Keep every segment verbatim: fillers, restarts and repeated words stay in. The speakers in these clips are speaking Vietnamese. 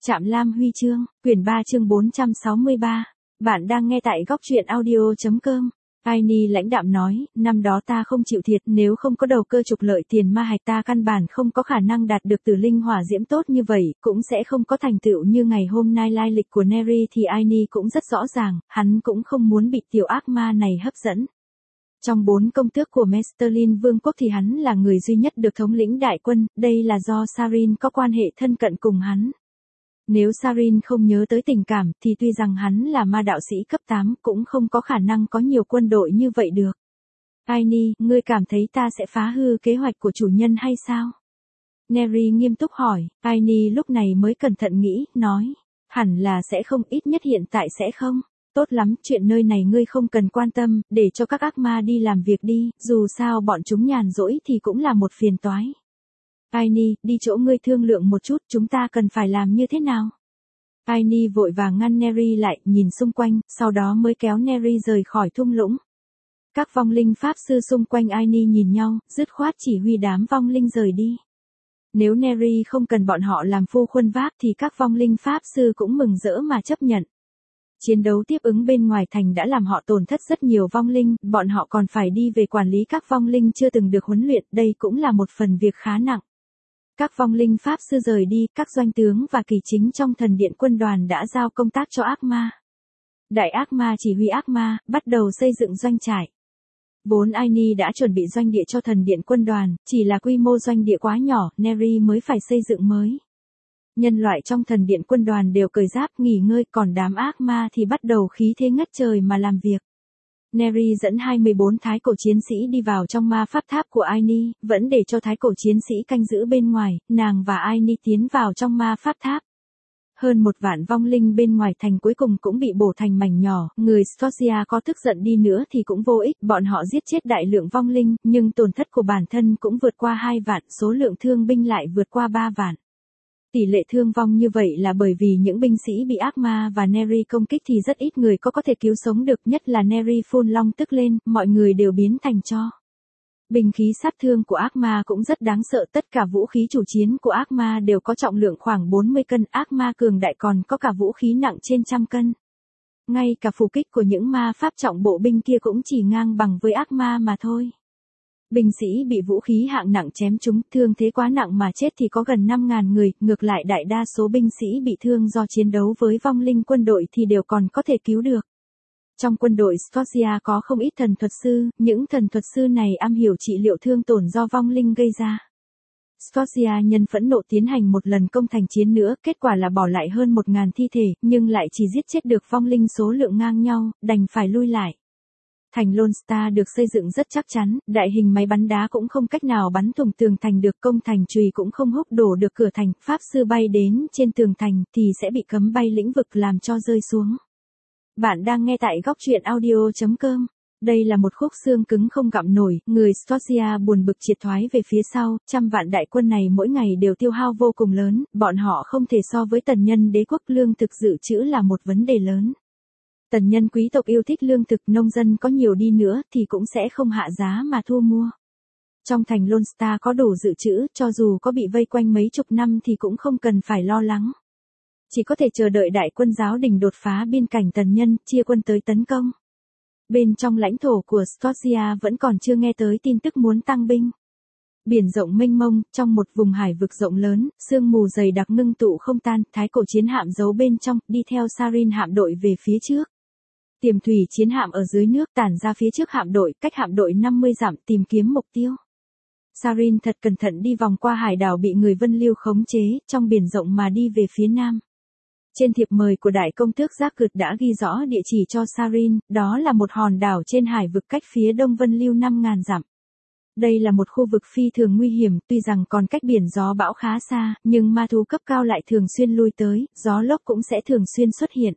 Trạm Lam Huy chương, quyển ba chương bốn trăm sáu mươi ba. Bạn đang nghe tại góc truyện audio chấm com. Aini lãnh đạm nói, năm đó ta không chịu thiệt, nếu không có đầu cơ trục lợi tiền ma hạch ta căn bản không có khả năng đạt được tử linh hỏa diễm tốt như vậy, cũng sẽ không có thành tựu như ngày hôm nay. Lai lịch của Neri thì Aini cũng rất rõ ràng, hắn cũng không muốn bị tiểu ác ma này hấp dẫn. Trong bốn công tước của Mesterlin Vương quốc thì hắn là người duy nhất được thống lĩnh đại quân, đây là do Sarin có quan hệ thân cận cùng hắn. Nếu Sarin không nhớ tới tình cảm thì tuy rằng hắn là ma đạo sĩ cấp tám cũng không có khả năng có nhiều quân đội như vậy được. Aini, ngươi cảm thấy ta sẽ phá hư kế hoạch của chủ nhân hay sao? Neri nghiêm túc hỏi. Aini lúc này mới cẩn thận nghĩ, nói, hẳn là sẽ không, ít nhất hiện tại sẽ không. Tốt lắm, chuyện nơi này ngươi không cần quan tâm, để cho các ác ma đi làm việc đi, dù sao bọn chúng nhàn rỗi thì cũng là một phiền toái. Aini, đi chỗ ngươi thương lượng một chút, chúng ta cần phải làm như thế nào? Aini vội vàng ngăn Neri lại, nhìn xung quanh, sau đó mới kéo Neri rời khỏi thung lũng. Các vong linh pháp sư xung quanh Aini nhìn nhau, dứt khoát chỉ huy đám vong linh rời đi. Nếu Neri không cần bọn họ làm phu khuân vác thì các vong linh pháp sư cũng mừng rỡ mà chấp nhận. Chiến đấu tiếp ứng bên ngoài thành đã làm họ tổn thất rất nhiều vong linh, bọn họ còn phải đi về quản lý các vong linh chưa từng được huấn luyện, đây cũng là một phần việc khá nặng. Các vong linh pháp sư rời đi, các doanh tướng và kỳ chính trong thần điện quân đoàn đã giao công tác cho ác ma. Đại ác ma chỉ huy ác ma, bắt đầu xây dựng doanh trại. Vốn Aini đã chuẩn bị doanh địa cho thần điện quân đoàn, chỉ là quy mô doanh địa quá nhỏ, Neri mới phải xây dựng mới. Nhân loại trong thần điện quân đoàn đều cởi giáp nghỉ ngơi, còn đám ác ma thì bắt đầu khí thế ngất trời mà làm việc. Neri dẫn hai mươi bốn thái cổ chiến sĩ đi vào trong ma pháp tháp của Aini, vẫn để cho thái cổ chiến sĩ canh giữ bên ngoài, nàng và Aini tiến vào trong ma pháp tháp. Hơn một vạn vong linh bên ngoài thành cuối cùng cũng bị bổ thành mảnh nhỏ, người Scotia có tức giận đi nữa thì cũng vô ích, bọn họ giết chết đại lượng vong linh, nhưng tổn thất của bản thân cũng vượt qua hai vạn, số lượng thương binh lại vượt qua ba vạn. Tỷ lệ thương vong như vậy là bởi vì những binh sĩ bị ác ma và Neri công kích thì rất ít người có có thể cứu sống được, nhất là Neri phun long tức lên, mọi người đều biến thành tro. Binh khí sát thương của ác ma cũng rất đáng sợ, tất cả vũ khí chủ chiến của ác ma đều có trọng lượng khoảng bốn mươi cân, ác ma cường đại còn có cả vũ khí nặng trên trăm cân. Ngay cả phù kích của những ma pháp trọng bộ binh kia cũng chỉ ngang bằng với ác ma mà thôi. Binh sĩ bị vũ khí hạng nặng chém trúng, thương thế quá nặng mà chết thì có gần năm nghìn người, ngược lại đại đa số binh sĩ bị thương do chiến đấu với vong linh quân đội thì đều còn có thể cứu được. Trong quân đội Scotia có không ít thần thuật sư, những thần thuật sư này am hiểu trị liệu thương tổn do vong linh gây ra. Scotia nhân phẫn nộ tiến hành một lần công thành chiến nữa, kết quả là bỏ lại hơn một nghìn thi thể, nhưng lại chỉ giết chết được vong linh số lượng ngang nhau, đành phải lui lại. Thành Lone Star được xây dựng rất chắc chắn, đại hình máy bắn đá cũng không cách nào bắn thủng tường thành được, công thành chùy cũng không húc đổ được cửa thành, pháp sư bay đến trên tường thành thì sẽ bị cấm bay lĩnh vực làm cho rơi xuống. Bạn đang nghe tại góc truyện audio chấm com. Đây là một khúc xương cứng không gặm nổi, người Scotia buồn bực triệt thoái về phía sau, trăm vạn đại quân này mỗi ngày đều tiêu hao vô cùng lớn, bọn họ không thể so với tần nhân đế quốc, lương thực dự trữ là một vấn đề lớn. Tần nhân quý tộc yêu thích lương thực, nông dân có nhiều đi nữa thì cũng sẽ không hạ giá mà thu mua. Trong thành Lone Star có đủ dự trữ, cho dù có bị vây quanh mấy chục năm thì cũng không cần phải lo lắng. Chỉ có thể chờ đợi đại quân giáo đình đột phá biên cảnh tần nhân, chia quân tới tấn công. Bên trong lãnh thổ của Scotia vẫn còn chưa nghe tới tin tức muốn tăng binh. Biển rộng mênh mông, trong một vùng hải vực rộng lớn, sương mù dày đặc ngưng tụ không tan, thái cổ chiến hạm giấu bên trong, đi theo Sarin hạm đội về phía trước. Tiềm thủy chiến hạm ở dưới nước tản ra phía trước hạm đội, cách hạm đội năm mươi dặm tìm kiếm mục tiêu. Sarin thật cẩn thận đi vòng qua hải đảo bị người Vân Liêu khống chế, trong biển rộng mà đi về phía nam. Trên thiệp mời của đại công tước Giác Cượt đã ghi rõ địa chỉ cho Sarin, đó là một hòn đảo trên hải vực cách phía đông Vân Liêu năm nghìn dặm. Đây là một khu vực phi thường nguy hiểm, tuy rằng còn cách biển gió bão khá xa, nhưng ma thú cấp cao lại thường xuyên lui tới, gió lốc cũng sẽ thường xuyên xuất hiện.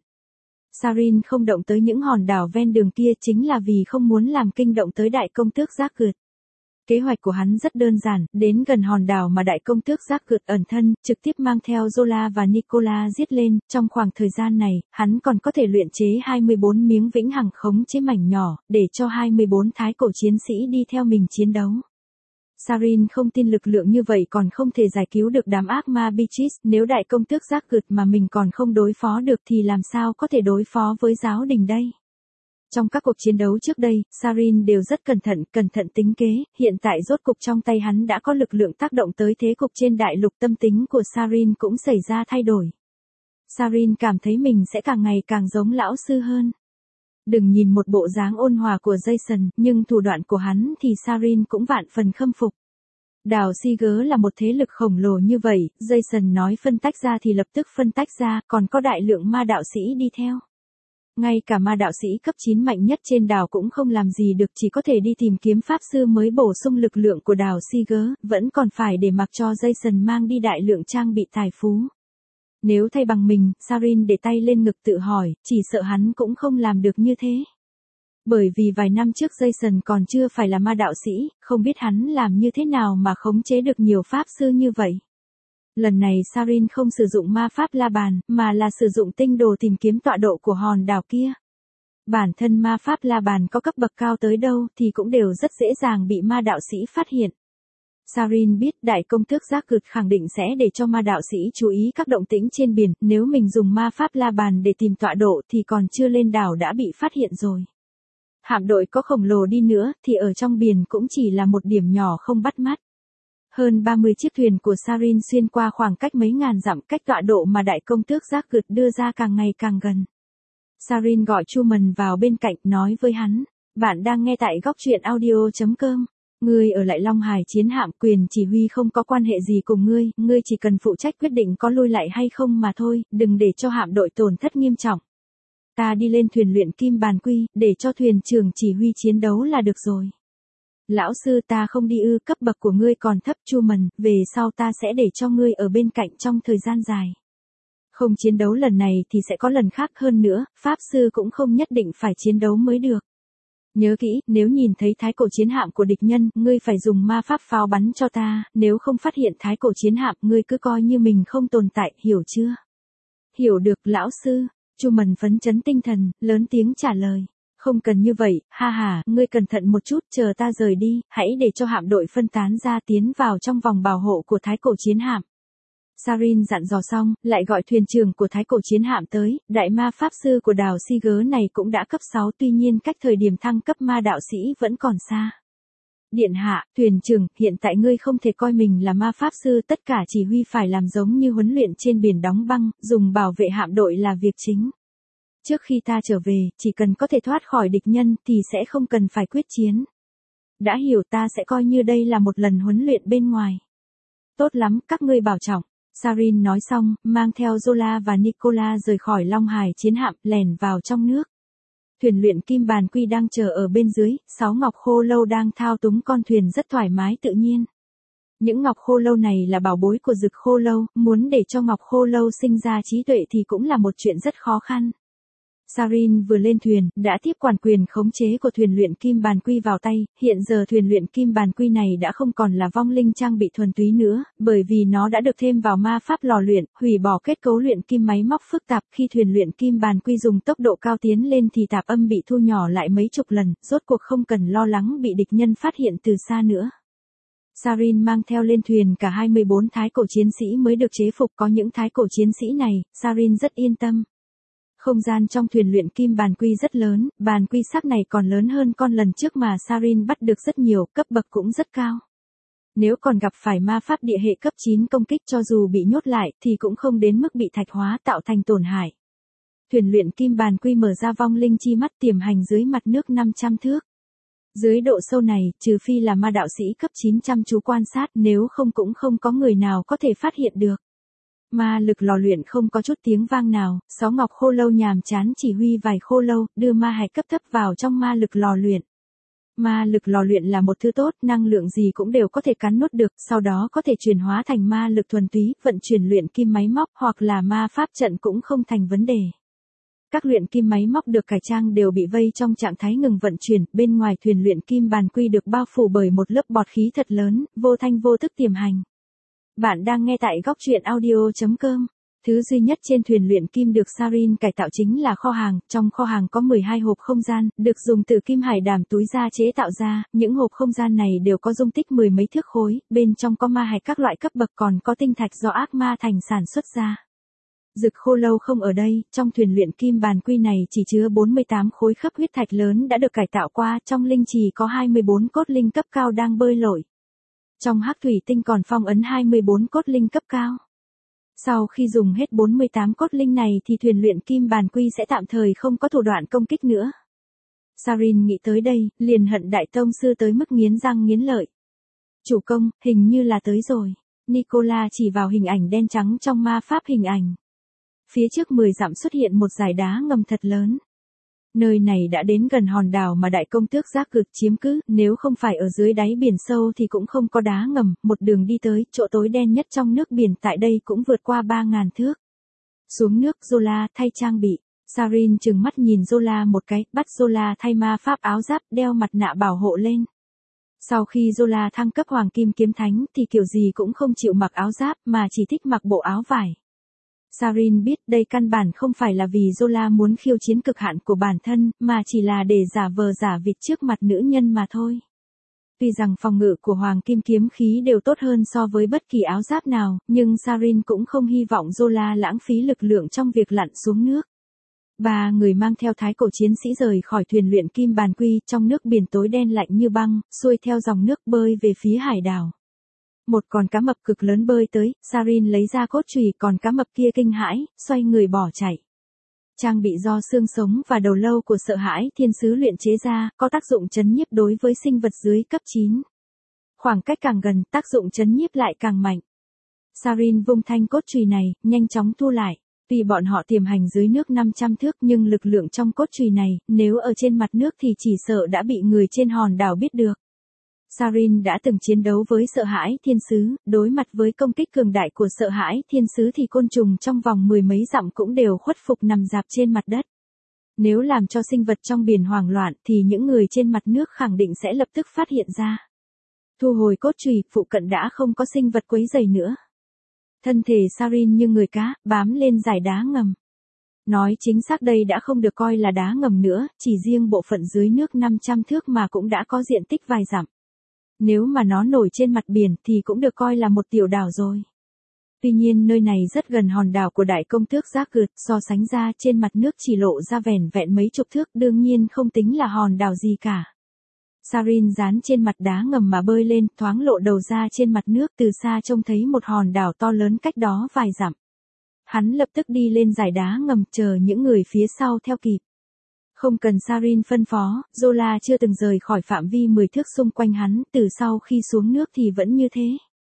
Sarin không động tới những hòn đảo ven đường kia chính là vì không muốn làm kinh động tới đại công tước Giác Cượt. Kế hoạch của hắn rất đơn giản, đến gần hòn đảo mà đại công tước Giác Cượt ẩn thân, trực tiếp mang theo Zola và Nicola giết lên, trong khoảng thời gian này, hắn còn có thể luyện chế hai mươi bốn miếng vĩnh hằng khống chế mảnh nhỏ, để cho hai mươi bốn thái cổ chiến sĩ đi theo mình chiến đấu. Sarin không tin lực lượng như vậy còn không thể giải cứu được đám ác ma Beatrice, nếu đại công tước giác gượt mà mình còn không đối phó được thì làm sao có thể đối phó với giáo đình đây. Trong các cuộc chiến đấu trước đây, Sarin đều rất cẩn thận, cẩn thận tính kế, hiện tại rốt cục trong tay hắn đã có lực lượng tác động tới thế cục trên đại lục, tâm tính của Sarin cũng xảy ra thay đổi. Sarin cảm thấy mình sẽ càng ngày càng giống lão sư hơn. Đừng nhìn một bộ dáng ôn hòa của Jason, nhưng thủ đoạn của hắn thì Sarin cũng vạn phần khâm phục. Đào Seeger là một thế lực khổng lồ như vậy, Jason nói phân tách ra thì lập tức phân tách ra, còn có đại lượng ma đạo sĩ đi theo. Ngay cả ma đạo sĩ cấp chín mạnh nhất trên đảo cũng không làm gì được, chỉ có thể đi tìm kiếm pháp sư mới bổ sung lực lượng của đào Seeger, vẫn còn phải để mặc cho Jason mang đi đại lượng trang bị tài phú. Nếu thay bằng mình, Sarin để tay lên ngực tự hỏi, chỉ sợ hắn cũng không làm được như thế. Bởi vì vài năm trước Jason còn chưa phải là ma đạo sĩ, không biết hắn làm như thế nào mà khống chế được nhiều pháp sư như vậy. Lần này Sarin không sử dụng ma pháp la bàn, mà là sử dụng tinh đồ tìm kiếm tọa độ của hòn đảo kia. Bản thân ma pháp la bàn có cấp bậc cao tới đâu thì cũng đều rất dễ dàng bị ma đạo sĩ phát hiện. Sarin biết đại công tước giác cực khẳng định sẽ để cho ma đạo sĩ chú ý các động tĩnh trên biển, nếu mình dùng ma pháp la bàn để tìm tọa độ thì còn chưa lên đảo đã bị phát hiện rồi. Hạm đội có khổng lồ đi nữa thì ở trong biển cũng chỉ là một điểm nhỏ không bắt mắt. Hơn ba mươi chiếc thuyền của Sarin xuyên qua khoảng cách mấy ngàn dặm, cách tọa độ mà đại công tước giác cực đưa ra càng ngày càng gần. Sarin gọi Truman vào bên cạnh, nói với hắn, bạn đang nghe tại góc truyện audio chấm com. Ngươi ở lại Long Hải chiến hạm, quyền chỉ huy không có quan hệ gì cùng ngươi, ngươi chỉ cần phụ trách quyết định có lui lại hay không mà thôi, đừng để cho hạm đội tổn thất nghiêm trọng. Ta đi lên thuyền luyện kim bàn quy, để cho thuyền trưởng chỉ huy chiến đấu là được rồi. Lão sư, ta không đi ư, cấp bậc của ngươi còn thấp. Truman, về sau ta sẽ để cho ngươi ở bên cạnh trong thời gian dài. Không chiến đấu lần này thì sẽ có lần khác, hơn nữa, pháp sư cũng không nhất định phải chiến đấu mới được. Nhớ kỹ, nếu nhìn thấy thái cổ chiến hạm của địch nhân, ngươi phải dùng ma pháp pháo bắn cho ta, nếu không phát hiện thái cổ chiến hạm, ngươi cứ coi như mình không tồn tại, hiểu chưa? Hiểu được, lão sư. Truman phấn chấn tinh thần, lớn tiếng trả lời. Không cần như vậy, ha ha, ngươi cẩn thận một chút, chờ ta rời đi, hãy để cho hạm đội phân tán ra tiến vào trong vòng bảo hộ của thái cổ chiến hạm. Sarin dặn dò xong, lại gọi thuyền trưởng của thái cổ chiến hạm tới, đại ma pháp sư của đào Seeger này cũng đã cấp sáu, tuy nhiên cách thời điểm thăng cấp ma đạo sĩ vẫn còn xa. Điện hạ, thuyền trưởng, hiện tại ngươi không thể coi mình là ma pháp sư, tất cả chỉ huy phải làm giống như huấn luyện trên biển đóng băng, dùng bảo vệ hạm đội là việc chính. Trước khi ta trở về, chỉ cần có thể thoát khỏi địch nhân thì sẽ không cần phải quyết chiến. Đã hiểu, ta sẽ coi như đây là một lần huấn luyện bên ngoài. Tốt lắm, các ngươi bảo trọng. Sarin nói xong, mang theo Zola và Nicola rời khỏi Long Hải chiến hạm, lèn vào trong nước. Thuyền luyện kim bàn quy đang chờ ở bên dưới, sáu ngọc khô lâu đang thao túng con thuyền rất thoải mái tự nhiên. Những ngọc khô lâu này là bảo bối của Dực Khô Lâu, muốn để cho ngọc khô lâu sinh ra trí tuệ thì cũng là một chuyện rất khó khăn. Sarin vừa lên thuyền, đã tiếp quản quyền khống chế của thuyền luyện kim bàn quy vào tay, hiện giờ thuyền luyện kim bàn quy này đã không còn là vong linh trang bị thuần túy nữa, bởi vì nó đã được thêm vào ma pháp lò luyện, hủy bỏ kết cấu luyện kim máy móc phức tạp, khi thuyền luyện kim bàn quy dùng tốc độ cao tiến lên thì tạp âm bị thu nhỏ lại mấy chục lần, rốt cuộc không cần lo lắng bị địch nhân phát hiện từ xa nữa. Sarin mang theo lên thuyền cả hai mươi bốn thái cổ chiến sĩ mới được chế phục, có những thái cổ chiến sĩ này, Sarin rất yên tâm. Không gian trong thuyền luyện kim bàn quy rất lớn, bàn quy sắc này còn lớn hơn con lần trước mà Sarin bắt được rất nhiều, cấp bậc cũng rất cao. Nếu còn gặp phải ma pháp địa hệ cấp chín công kích cho dù bị nhốt lại thì cũng không đến mức bị thạch hóa tạo thành tổn hại. Thuyền luyện kim bàn quy mở ra vong linh chi mắt tiềm hành dưới mặt nước năm trăm thước. Dưới độ sâu này, trừ phi là ma đạo sĩ cấp chín chăm chú quan sát, nếu không cũng không có người nào có thể phát hiện được. Ma lực lò luyện không có chút tiếng vang nào, sáu ngọc khô lâu nhàm chán chỉ huy vài khô lâu, đưa ma hạch cấp thấp vào trong ma lực lò luyện. Ma lực lò luyện là một thứ tốt, năng lượng gì cũng đều có thể cắn nuốt được, sau đó có thể chuyển hóa thành ma lực thuần túy, vận chuyển luyện kim máy móc hoặc là ma pháp trận cũng không thành vấn đề. Các luyện kim máy móc được cải trang đều bị vây trong trạng thái ngừng vận chuyển, bên ngoài thuyền luyện kim bàn quy được bao phủ bởi một lớp bọt khí thật lớn, vô thanh vô tức tiềm hành. Bạn đang nghe tại góc truyện audio chấm com. Thứ duy nhất trên thuyền luyện kim được Sarin cải tạo chính là kho hàng, trong kho hàng có mười hai hộp không gian, được dùng từ kim hải đàm túi da chế tạo ra, những hộp không gian này đều có dung tích mười mấy thước khối, bên trong có ma hạch các loại cấp bậc còn có tinh thạch do ác ma thành sản xuất ra. Dực Khô Lâu không ở đây, trong thuyền luyện kim bàn quy này chỉ chứa bốn mươi tám khối khớp huyết thạch lớn đã được cải tạo qua, trong linh trì có hai mươi bốn cốt linh cấp cao đang bơi lội. Trong hắc thủy tinh còn phong ấn hai mươi bốn cốt linh cấp cao. Sau khi dùng hết bốn mươi tám cốt linh này thì thuyền luyện kim bàn quy sẽ tạm thời không có thủ đoạn công kích nữa. Sarin nghĩ tới đây, liền hận đại tông sư tới mức nghiến răng nghiến lợi. Chủ công, hình như là tới rồi. Nicola chỉ vào hình ảnh đen trắng trong ma pháp hình ảnh. Phía trước mười dặm xuất hiện một dải đá ngầm thật lớn. Nơi này đã đến gần hòn đảo mà đại công tước Giác Cực chiếm cứ, nếu không phải ở dưới đáy biển sâu thì cũng không có đá ngầm, một đường đi tới, chỗ tối đen nhất trong nước biển tại đây cũng vượt qua ba ngàn thước. Xuống nước Zola thay trang bị, Sarin trừng mắt nhìn Zola một cái, bắt Zola thay ma pháp áo giáp, đeo mặt nạ bảo hộ lên. Sau khi Zola thăng cấp Hoàng Kim Kiếm Thánh thì kiểu gì cũng không chịu mặc áo giáp mà chỉ thích mặc bộ áo vải. Sarin biết đây căn bản không phải là vì Zola muốn khiêu chiến cực hạn của bản thân, mà chỉ là để giả vờ giả vịt trước mặt nữ nhân mà thôi. Tuy rằng phòng ngự của Hoàng Kim Kiếm Khí đều tốt hơn so với bất kỳ áo giáp nào, nhưng Sarin cũng không hy vọng Zola lãng phí lực lượng trong việc lặn xuống nước. Ba người mang theo thái cổ chiến sĩ rời khỏi thuyền luyện kim bàn quy trong nước biển tối đen lạnh như băng, xuôi theo dòng nước bơi về phía hải đảo. Một con cá mập cực lớn bơi tới, Sarin lấy ra cốt chùy, còn cá mập kia kinh hãi, xoay người bỏ chạy. Trang bị do xương sống và đầu lâu của Sợ Hãi Thiên Sứ luyện chế ra, có tác dụng trấn nhiếp đối với sinh vật dưới cấp chín. Khoảng cách càng gần, tác dụng trấn nhiếp lại càng mạnh. Sarin vung thanh cốt chùy này, nhanh chóng thu lại. Tuy bọn họ tiềm hành dưới nước năm trăm thước nhưng lực lượng trong cốt chùy này, nếu ở trên mặt nước thì chỉ sợ đã bị người trên hòn đảo biết được. Sarin đã từng chiến đấu với Sợ Hãi Thiên Sứ, đối mặt với công kích cường đại của Sợ Hãi Thiên Sứ thì côn trùng trong vòng mười mấy dặm cũng đều khuất phục nằm rạp trên mặt đất. Nếu làm cho sinh vật trong biển hoảng loạn thì những người trên mặt nước khẳng định sẽ lập tức phát hiện ra. Thu hồi cốt chùy, phụ cận đã không có sinh vật quấy rầy nữa. Thân thể Sarin như người cá, bám lên dải đá ngầm. Nói chính xác đây đã không được coi là đá ngầm nữa, chỉ riêng bộ phận dưới nước năm trăm thước mà cũng đã có diện tích vài dặm. Nếu mà nó nổi trên mặt biển thì cũng được coi là một tiểu đảo rồi. Tuy nhiên nơi này rất gần hòn đảo của đại công tước Giác Cực, so sánh ra trên mặt nước chỉ lộ ra vẻn vẹn mấy chục thước, đương nhiên không tính là hòn đảo gì cả. Sarin dán trên mặt đá ngầm mà bơi lên, thoáng lộ đầu ra trên mặt nước, từ xa trông thấy một hòn đảo to lớn cách đó vài dặm. Hắn lập tức đi lên dải đá ngầm, chờ những người phía sau theo kịp. Không cần Sarin phân phó, Zola chưa từng rời khỏi phạm vi mười thước xung quanh hắn, từ sau khi xuống nước thì vẫn như thế.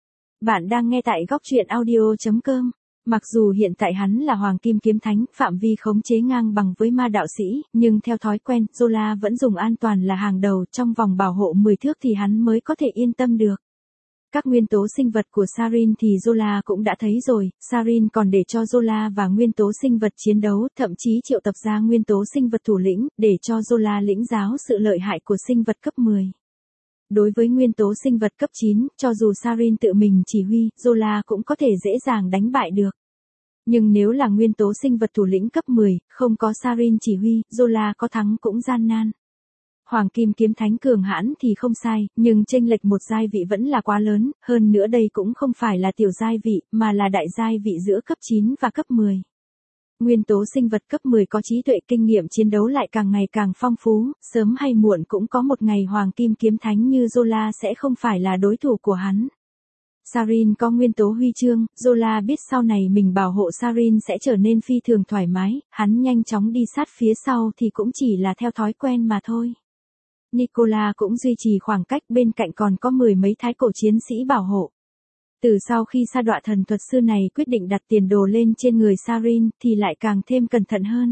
Bạn đang nghe tại góc truyện audio chấm com. Mặc dù hiện tại hắn là Hoàng Kim Kiếm Thánh, phạm vi khống chế ngang bằng với ma đạo sĩ, nhưng theo thói quen, Zola vẫn dùng an toàn là hàng đầu, trong vòng bảo hộ mười thước thì hắn mới có thể yên tâm được. Các nguyên tố sinh vật của Sarin thì Zola cũng đã thấy rồi, Sarin còn để cho Zola và nguyên tố sinh vật chiến đấu, thậm chí triệu tập ra nguyên tố sinh vật thủ lĩnh, để cho Zola lĩnh giáo sự lợi hại của sinh vật cấp mười. Đối với nguyên tố sinh vật cấp chín, cho dù Sarin tự mình chỉ huy, Zola cũng có thể dễ dàng đánh bại được. Nhưng nếu là nguyên tố sinh vật thủ lĩnh cấp mười, không có Sarin chỉ huy, Zola có thắng cũng gian nan. Hoàng Kim Kiếm Thánh cường hãn thì không sai, nhưng chênh lệch một giai vị vẫn là quá lớn, hơn nữa đây cũng không phải là tiểu giai vị, mà là đại giai vị giữa cấp chín và cấp mười. Nguyên tố sinh vật cấp mười có trí tuệ, kinh nghiệm chiến đấu lại càng ngày càng phong phú, sớm hay muộn cũng có một ngày Hoàng Kim Kiếm Thánh như Zola sẽ không phải là đối thủ của hắn. Sarin có nguyên tố huy chương, Zola biết sau này mình bảo hộ Sarin sẽ trở nên phi thường thoải mái, hắn nhanh chóng đi sát phía sau thì cũng chỉ là theo thói quen mà thôi. Nicola cũng duy trì khoảng cách, bên cạnh còn có mười mấy thái cổ chiến sĩ bảo hộ. Từ sau khi sa đọa thần thuật sư này quyết định đặt tiền đồ lên trên người Sarin thì lại càng thêm cẩn thận hơn.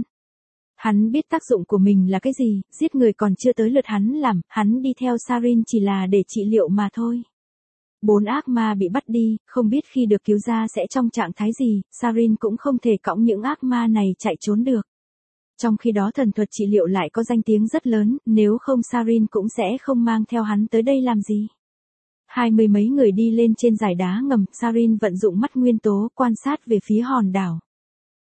Hắn biết tác dụng của mình là cái gì, giết người còn chưa tới lượt hắn làm, hắn đi theo Sarin chỉ là để trị liệu mà thôi. Bốn ác ma bị bắt đi, không biết khi được cứu ra sẽ trong trạng thái gì, Sarin cũng không thể cõng những ác ma này chạy trốn được. Trong khi đó thần thuật trị liệu lại có danh tiếng rất lớn, nếu không Sarin cũng sẽ không mang theo hắn tới đây làm gì. Hai mươi mấy người đi lên trên dải đá ngầm, Sarin vận dụng mắt nguyên tố quan sát về phía hòn đảo.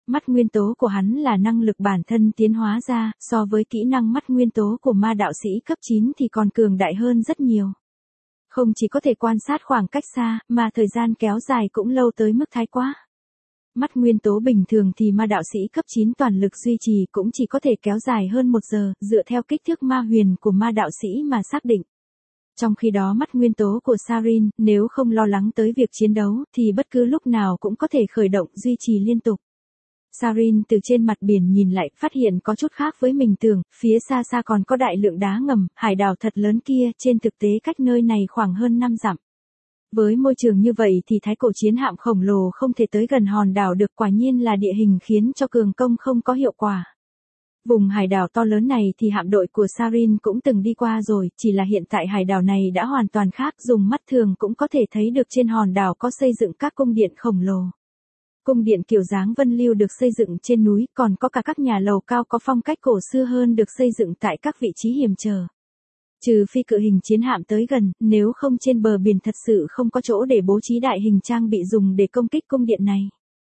Mắt nguyên tố của hắn là năng lực bản thân tiến hóa ra, so với kỹ năng mắt nguyên tố của ma đạo sĩ cấp chín thì còn cường đại hơn rất nhiều. Không chỉ có thể quan sát khoảng cách xa, mà thời gian kéo dài cũng lâu tới mức thái quá. Mắt nguyên tố bình thường thì ma đạo sĩ cấp chín toàn lực duy trì cũng chỉ có thể kéo dài hơn một giờ, dựa theo kích thước ma huyền của ma đạo sĩ mà xác định. Trong khi đó mắt nguyên tố của Sarin, nếu không lo lắng tới việc chiến đấu, thì bất cứ lúc nào cũng có thể khởi động duy trì liên tục. Sarin từ trên mặt biển nhìn lại, phát hiện có chút khác với mình tưởng, phía xa xa còn có đại lượng đá ngầm, hải đảo thật lớn kia, trên thực tế cách nơi này khoảng hơn năm dặm. Với môi trường như vậy thì thái cổ chiến hạm khổng lồ không thể tới gần hòn đảo được, quả nhiên là địa hình khiến cho cường công không có hiệu quả. Vùng hải đảo to lớn này thì hạm đội của Sarin cũng từng đi qua rồi, chỉ là hiện tại hải đảo này đã hoàn toàn khác, dùng mắt thường cũng có thể thấy được trên hòn đảo có xây dựng các cung điện khổng lồ. Cung điện kiểu dáng vân lưu được xây dựng trên núi, còn có cả các nhà lầu cao có phong cách cổ xưa hơn được xây dựng tại các vị trí hiểm trở. Trừ phi cự hình chiến hạm tới gần, nếu không trên bờ biển thật sự không có chỗ để bố trí đại hình trang bị dùng để công kích cung điện này.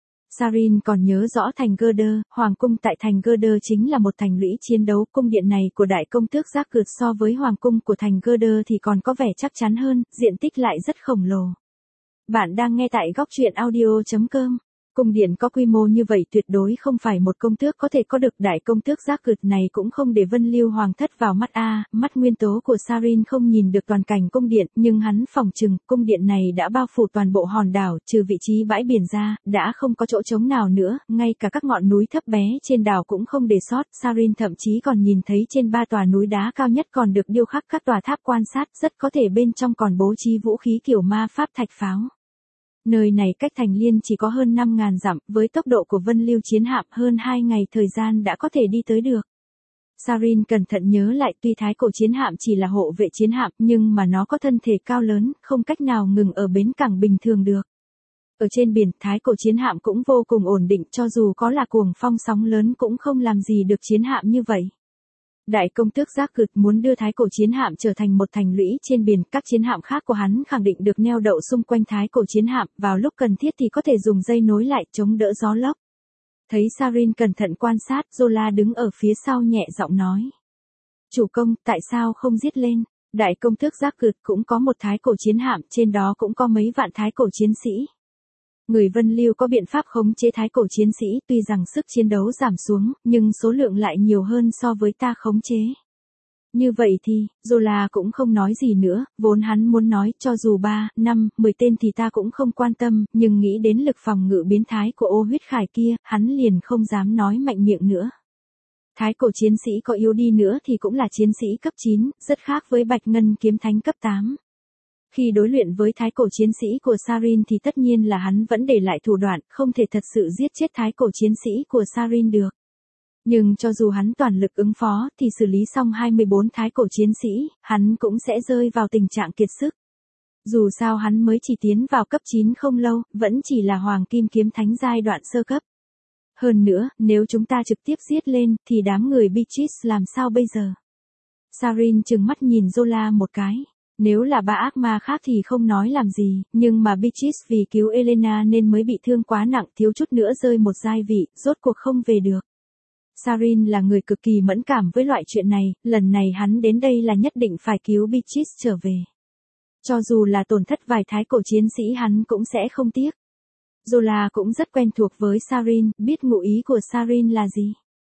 Sarin còn nhớ rõ thành Gerder, hoàng cung tại thành Gerder chính là một thành lũy chiến đấu, cung điện này của đại công tước Giác Cượt so với hoàng cung của thành Gerder thì còn có vẻ chắc chắn hơn, diện tích lại rất khổng lồ. Bạn đang nghe tại góc truyện audio chấm com. Cung điện có quy mô như vậy tuyệt đối không phải một công tước có thể có được, đại công tước Giác Cượt này cũng không để Vân Lưu Hoàng thất vào mắt a, mắt nguyên tố của Sarin không nhìn được toàn cảnh cung điện, nhưng hắn phỏng chừng cung điện này đã bao phủ toàn bộ hòn đảo, trừ vị trí bãi biển ra, đã không có chỗ trống nào nữa, ngay cả các ngọn núi thấp bé trên đảo cũng không để sót, Sarin thậm chí còn nhìn thấy trên ba tòa núi đá cao nhất còn được điêu khắc các tòa tháp quan sát, rất có thể bên trong còn bố trí vũ khí kiểu ma pháp thạch pháo. Nơi này cách thành Liên chỉ có hơn năm nghìn dặm, với tốc độ của Vân Lưu chiến hạm hơn hai ngày thời gian đã có thể đi tới được. Sarin cẩn thận nhớ lại, tuy thái cổ chiến hạm chỉ là hộ vệ chiến hạm nhưng mà nó có thân thể cao lớn, không cách nào ngừng ở bến cảng bình thường được. Ở trên biển, thái cổ chiến hạm cũng vô cùng ổn định, cho dù có là cuồng phong sóng lớn cũng không làm gì được chiến hạm như vậy. Đại công tước Giác Cượt muốn đưa thái cổ chiến hạm trở thành một thành lũy trên biển, các chiến hạm khác của hắn khẳng định được neo đậu xung quanh thái cổ chiến hạm, vào lúc cần thiết thì có thể dùng dây nối lại chống đỡ gió lốc. Thấy Sarin cẩn thận quan sát, Zola đứng ở phía sau nhẹ giọng nói. Chủ công, tại sao không giết lên? Đại công tước Giác Cượt cũng có một thái cổ chiến hạm, trên đó cũng có mấy vạn thái cổ chiến sĩ. Người Vân Lưu có biện pháp khống chế thái cổ chiến sĩ, tuy rằng sức chiến đấu giảm xuống, nhưng số lượng lại nhiều hơn so với ta khống chế. Như vậy thì, Zola cũng không nói gì nữa, vốn hắn muốn nói, cho dù ba, năm, mười tên thì ta cũng không quan tâm, nhưng nghĩ đến lực phòng ngự biến thái của ô huyết khải kia, hắn liền không dám nói mạnh miệng nữa. Thái cổ chiến sĩ có yếu đi nữa thì cũng là chiến sĩ cấp chín, rất khác với Bạch Ngân kiếm thánh cấp tám. Khi đối luyện với thái cổ chiến sĩ của Sarin thì tất nhiên là hắn vẫn để lại thủ đoạn, không thể thật sự giết chết thái cổ chiến sĩ của Sarin được. Nhưng cho dù hắn toàn lực ứng phó thì xử lý xong hai mươi bốn thái cổ chiến sĩ, hắn cũng sẽ rơi vào tình trạng kiệt sức. Dù sao hắn mới chỉ tiến vào cấp chín không lâu, vẫn chỉ là Hoàng Kim Kiếm Thánh giai đoạn sơ cấp. Hơn nữa, nếu chúng ta trực tiếp giết lên, thì đám người Beatrice làm sao bây giờ? Sarin trừng mắt nhìn Zola một cái. Nếu là ba ác ma khác thì không nói làm gì, nhưng mà Beatrice vì cứu Elena nên mới bị thương quá nặng, thiếu chút nữa rơi một giai vị, rốt cuộc không về được. Sarin là người cực kỳ mẫn cảm với loại chuyện này, lần này hắn đến đây là nhất định phải cứu Beatrice trở về. Cho dù là tổn thất vài thái cổ chiến sĩ hắn cũng sẽ không tiếc. Zola cũng rất quen thuộc với Sarin, biết ngụ ý của Sarin là gì.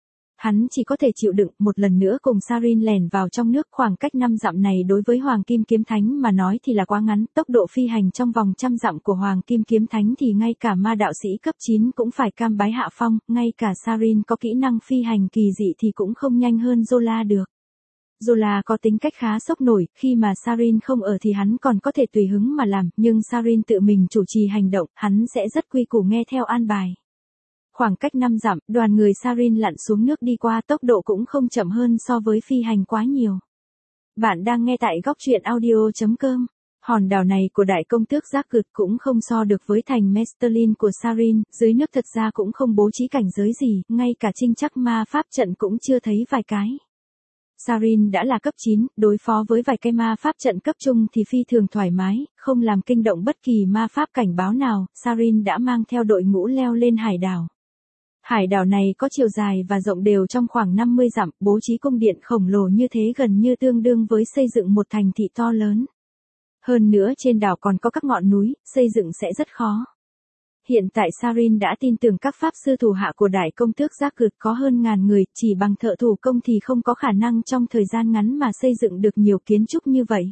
Hắn chỉ có thể chịu đựng, một lần nữa cùng Sarin lẻn vào trong nước, khoảng cách năm dặm này đối với Hoàng Kim Kiếm Thánh mà nói thì là quá ngắn, tốc độ phi hành trong vòng trăm dặm của Hoàng Kim Kiếm Thánh thì ngay cả ma đạo sĩ cấp chín cũng phải cam bái hạ phong, ngay cả Sarin có kỹ năng phi hành kỳ dị thì cũng không nhanh hơn Zola được. Zola có tính cách khá sốc nổi, khi mà Sarin không ở thì hắn còn có thể tùy hứng mà làm, nhưng Sarin tự mình chủ trì hành động, hắn sẽ rất quy củ nghe theo an bài. Khoảng cách năm dặm, đoàn người Sarin lặn xuống nước đi qua, tốc độ cũng không chậm hơn so với phi hành quá nhiều. Bạn đang nghe tại góc truyện audio chấm com. Hòn đảo này của đại công tước Giác Cượt cũng không so được với thành Mesterlin của Sarin, dưới nước thật ra cũng không bố trí cảnh giới gì, ngay cả trinh chắc ma pháp trận cũng chưa thấy vài cái. Sarin đã là cấp chín, đối phó với vài cái ma pháp trận cấp trung thì phi thường thoải mái, không làm kinh động bất kỳ ma pháp cảnh báo nào, Sarin đã mang theo đội ngũ leo lên hải đảo. Hải đảo này có chiều dài và rộng đều trong khoảng năm mươi dặm, bố trí cung điện khổng lồ như thế gần như tương đương với xây dựng một thành thị to lớn. Hơn nữa trên đảo còn có các ngọn núi, xây dựng sẽ rất khó. Hiện tại Sarin đã tin tưởng các pháp sư thủ hạ của đại công tước Giác Cực có hơn ngàn người, chỉ bằng thợ thủ công thì không có khả năng trong thời gian ngắn mà xây dựng được nhiều kiến trúc như vậy.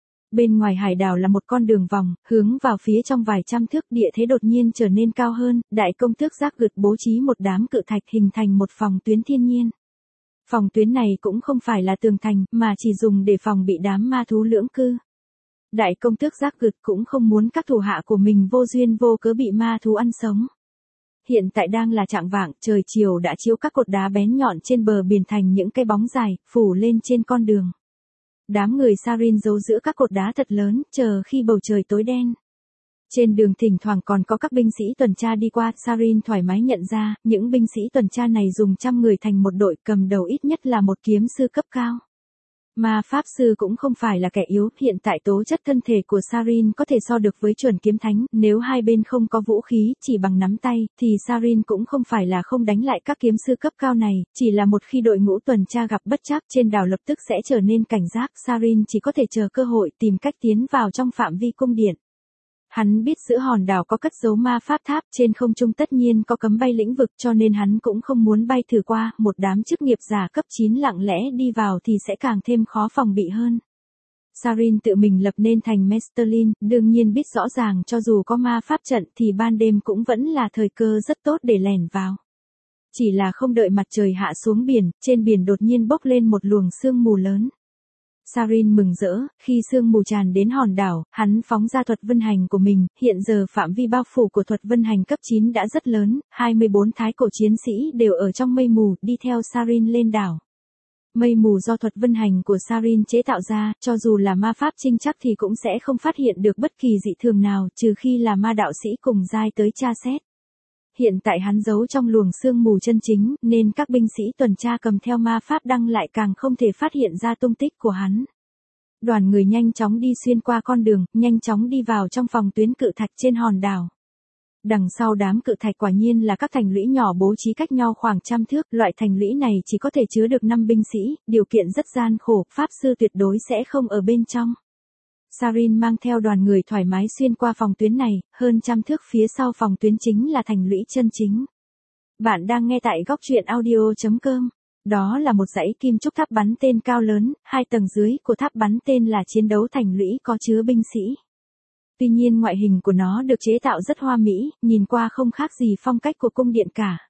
Bên ngoài hải đảo là một con đường vòng, hướng vào phía trong vài trăm thước, địa thế đột nhiên trở nên cao hơn, đại công tước Giác Cực bố trí một đám cự thạch hình thành một phòng tuyến thiên nhiên. Phòng tuyến này cũng không phải là tường thành, mà chỉ dùng để phòng bị đám ma thú lưỡng cư. Đại công tước Giác Cực cũng không muốn các thủ hạ của mình vô duyên vô cớ bị ma thú ăn sống. Hiện tại đang là chạng vạng, trời chiều đã chiếu các cột đá bén nhọn trên bờ biển thành những cái bóng dài, phủ lên trên con đường. Đám người Sarin giấu giữa các cột đá thật lớn, chờ khi bầu trời tối đen. Trên đường thỉnh thoảng còn có các binh sĩ tuần tra đi qua, Sarin thoải mái nhận ra, những binh sĩ tuần tra này dùng trăm người thành một đội, cầm đầu ít nhất là một kiếm sư cấp cao. Ma pháp sư cũng không phải là kẻ yếu, hiện tại tố chất thân thể của Sarin có thể so được với chuẩn kiếm thánh, nếu hai bên không có vũ khí, chỉ bằng nắm tay, thì Sarin cũng không phải là không đánh lại các kiếm sư cấp cao này, chỉ là một khi đội ngũ tuần tra gặp bất trắc trên đảo lập tức sẽ trở nên cảnh giác, Sarin chỉ có thể chờ cơ hội tìm cách tiến vào trong phạm vi cung điện. Hắn biết giữa hòn đảo có cất giấu ma pháp tháp, trên không trung tất nhiên có cấm bay lĩnh vực, cho nên hắn cũng không muốn bay thử qua, một đám chức nghiệp giả cấp chín lặng lẽ đi vào thì sẽ càng thêm khó phòng bị hơn. Sarin tự mình lập nên thành Mesterlin, đương nhiên biết rõ ràng cho dù có ma pháp trận thì ban đêm cũng vẫn là thời cơ rất tốt để lẻn vào. Chỉ là không đợi mặt trời hạ xuống biển, trên biển đột nhiên bốc lên một luồng sương mù lớn. Sarin mừng rỡ, khi sương mù tràn đến hòn đảo, hắn phóng ra thuật vân hành của mình, hiện giờ phạm vi bao phủ của thuật vân hành cấp chín đã rất lớn, hai mươi bốn thái cổ chiến sĩ đều ở trong mây mù, đi theo Sarin lên đảo. Mây mù do thuật vân hành của Sarin chế tạo ra, cho dù là ma pháp trinh chắc thì cũng sẽ không phát hiện được bất kỳ dị thường nào, trừ khi là ma đạo sĩ cùng giai tới tra xét. Hiện tại hắn giấu trong luồng sương mù chân chính, nên các binh sĩ tuần tra cầm theo ma pháp đăng lại càng không thể phát hiện ra tung tích của hắn. Đoàn người nhanh chóng đi xuyên qua con đường, nhanh chóng đi vào trong phòng tuyến cự thạch trên hòn đảo. Đằng sau đám cự thạch quả nhiên là các thành lũy nhỏ bố trí cách nhau khoảng trăm thước, loại thành lũy này chỉ có thể chứa được năm binh sĩ, điều kiện rất gian khổ, pháp sư tuyệt đối sẽ không ở bên trong. Sarin mang theo đoàn người thoải mái xuyên qua phòng tuyến này, hơn trăm thước phía sau phòng tuyến chính là thành lũy chân chính. Bạn đang nghe tại góc truyện audio chấm com. Đó là một dãy kim trúc tháp bắn tên cao lớn, hai tầng dưới của tháp bắn tên là chiến đấu thành lũy có chứa binh sĩ. Tuy nhiên ngoại hình của nó được chế tạo rất hoa mỹ, nhìn qua không khác gì phong cách của cung điện cả.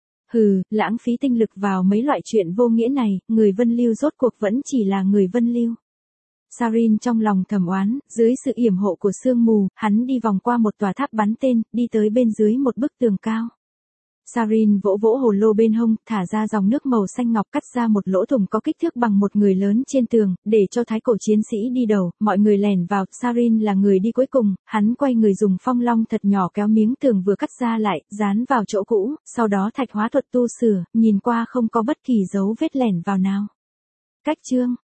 Hừ, lãng phí tinh lực vào mấy loại chuyện vô nghĩa này, người Vân Lưu rốt cuộc vẫn chỉ là người Vân Lưu. Sarin trong lòng thầm oán, dưới sự yểm hộ của sương mù, hắn đi vòng qua một tòa tháp bắn tên, đi tới bên dưới một bức tường cao. Sarin vỗ vỗ hồ lô bên hông, thả ra dòng nước màu xanh ngọc, cắt ra một lỗ thủng có kích thước bằng một người lớn trên tường, để cho thái cổ chiến sĩ đi đầu, mọi người lẻn vào, Sarin là người đi cuối cùng, hắn quay người dùng phong long thật nhỏ kéo miếng tường vừa cắt ra lại, dán vào chỗ cũ, sau đó thạch hóa thuật tu sửa, nhìn qua không có bất kỳ dấu vết lẻn vào nào. Cách chương